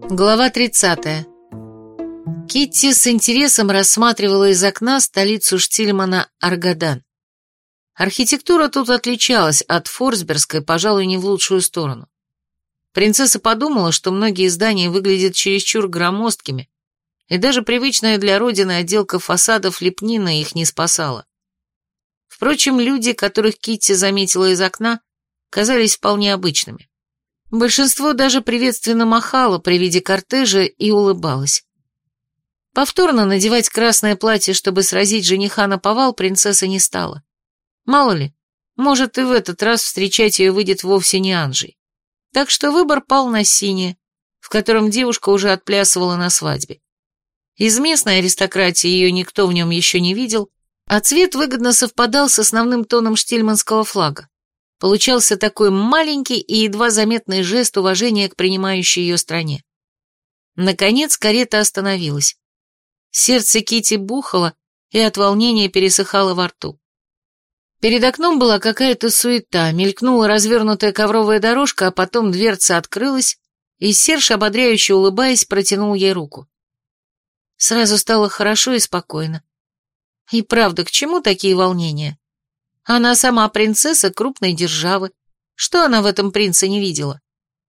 Глава 30. Китти с интересом рассматривала из окна столицу Штильмана Аргадан. Архитектура тут отличалась от форсбергской, пожалуй, не в лучшую сторону. Принцесса подумала, что многие здания выглядят чересчур громоздкими, и даже привычная для родины отделка фасадов лепнина их не спасала. Впрочем, люди, которых Китти заметила из окна, казались вполне обычными. Большинство даже приветственно махало при виде кортежа и улыбалось. Повторно надевать красное платье, чтобы сразить жениха наповал, принцесса не стала. Мало ли, может и в этот раз встречать ее выйдет вовсе не Анжей. Так что выбор пал на синее, в котором девушка уже отплясывала на свадьбе. Из местной аристократии ее никто в нем еще не видел, а цвет выгодно совпадал с основным тоном штильманского флага. Получался такой маленький и едва заметный жест уважения к принимающей ее стране. Наконец карета остановилась. Сердце Китти бухало и от волнения пересыхало во рту. Перед окном была какая-то суета, мелькнула развернутая ковровая дорожка, а потом дверца открылась, и Серж, ободряюще улыбаясь, протянул ей руку. Сразу стало хорошо и спокойно. И правда, к чему такие волнения? Она сама принцесса крупной державы. Что она в этом принце не видела?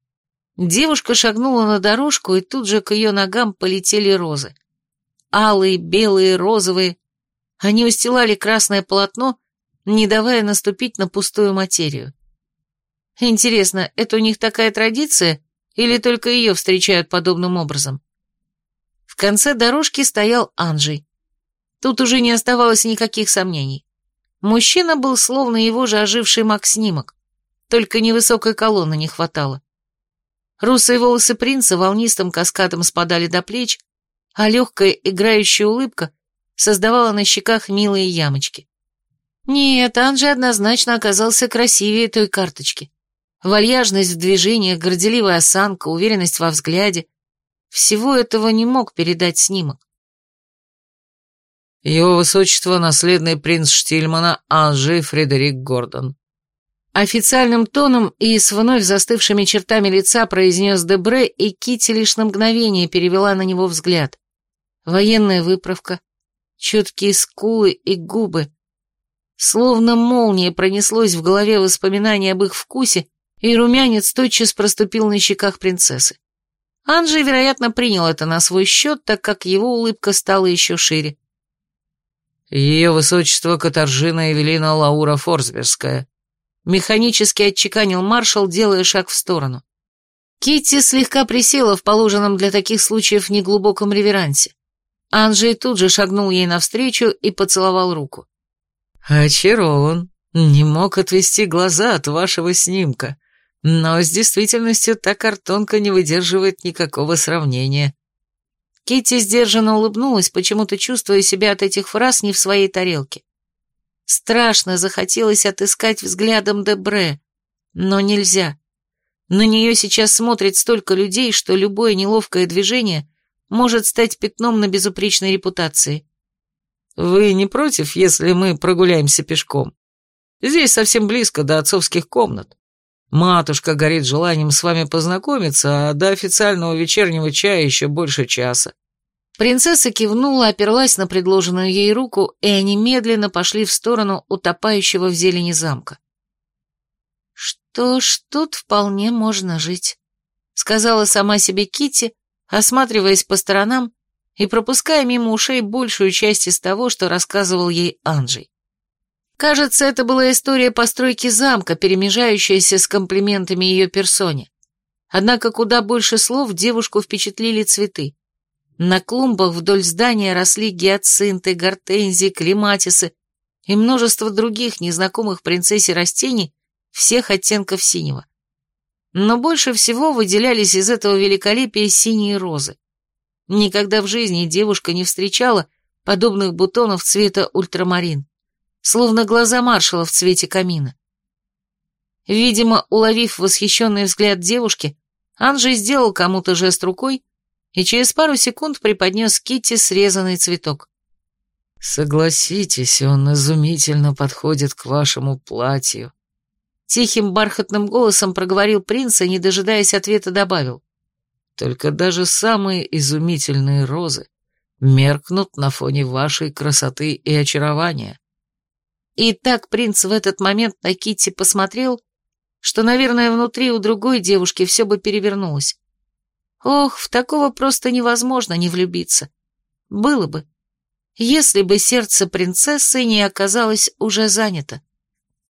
Девушка шагнула на дорожку, и тут же к ее ногам полетели розы. Алые, белые, розовые. Они устилали красное полотно, не давая наступить на пустую материю. Интересно, это у них такая традиция, или только ее встречают подобным образом? В конце дорожки стоял Анжей. Тут уже не оставалось никаких сомнений. Мужчина был словно его же оживший маг-снимок, только невысокой колонны не хватало. Русые волосы принца волнистым каскадом спадали до плеч, а легкая играющая улыбка создавала на щеках милые ямочки. Нет, Анжей однозначно оказался красивее той карточки. Вальяжность в движениях, горделивая осанка, уверенность во взгляде — всего этого не мог передать снимок. Его высочество, наследный принц Штильмана Анжей Фредерик Гордон. Официальным тоном и с вновь застывшими чертами лица произнес Дебре, и Китти лишь на мгновение перевела на него взгляд. Военная выправка, чуткие скулы и губы. Словно молния пронеслось в голове воспоминание об их вкусе, и румянец тотчас проступил на щеках принцессы. Анжей, вероятно, принял это на свой счет, так как его улыбка стала еще шире. Ее высочество Катаржина Эвелина Лаура Форсбергская. Механически отчеканил маршал, делая шаг в сторону. Китти слегка присела в положенном для таких случаев неглубоком реверансе. Анжей тут же шагнул ей навстречу и поцеловал руку. Очарован. Не мог отвести глаза от вашего снимка, но с действительностью та картонка не выдерживает никакого сравнения. Китти сдержанно улыбнулась, почему-то чувствуя себя от этих фраз не в своей тарелке. Страшно захотелось отыскать взглядом Дебре, но нельзя. На нее сейчас смотрит столько людей, что любое неловкое движение может стать пятном на безупречной репутации. Вы не против, если мы прогуляемся пешком? Здесь совсем близко до отцовских комнат. Матушка горит желанием с вами познакомиться, а до официального вечернего чая еще больше часа. Принцесса кивнула, оперлась на предложенную ей руку, и они медленно пошли в сторону утопающего в зелени замка. «Что ж, тут вполне можно жить», — сказала сама себе Китти, осматриваясь по сторонам и пропуская мимо ушей большую часть из того, что рассказывал ей Анжей. Кажется, это была история постройки замка, перемежающаяся с комплиментами ее персоне. Однако куда больше слов девушку впечатлили цветы. На клумбах вдоль здания росли гиацинты, гортензии, клематисы и множество других незнакомых принцессе растений всех оттенков синего. Но больше всего выделялись из этого великолепия синие розы. Никогда в жизни девушка не встречала подобных бутонов цвета ультрамарин, словно глаза маршала в цвете камина. Видимо, уловив восхищенный взгляд девушки, Анжей сделал кому-то жест рукой и через пару секунд преподнес Китти срезанный цветок. «Согласитесь, он изумительно подходит к вашему платью», Тихим бархатным голосом проговорил принц и, не дожидаясь ответа, добавил. Только даже самые изумительные розы меркнут на фоне вашей красоты и очарования». И так принц в этот момент на Китти посмотрел, что, наверное, внутри у другой девушки все бы перевернулось. Ох, в такого просто невозможно не влюбиться. Было бы, если бы сердце принцессы не оказалось уже занято.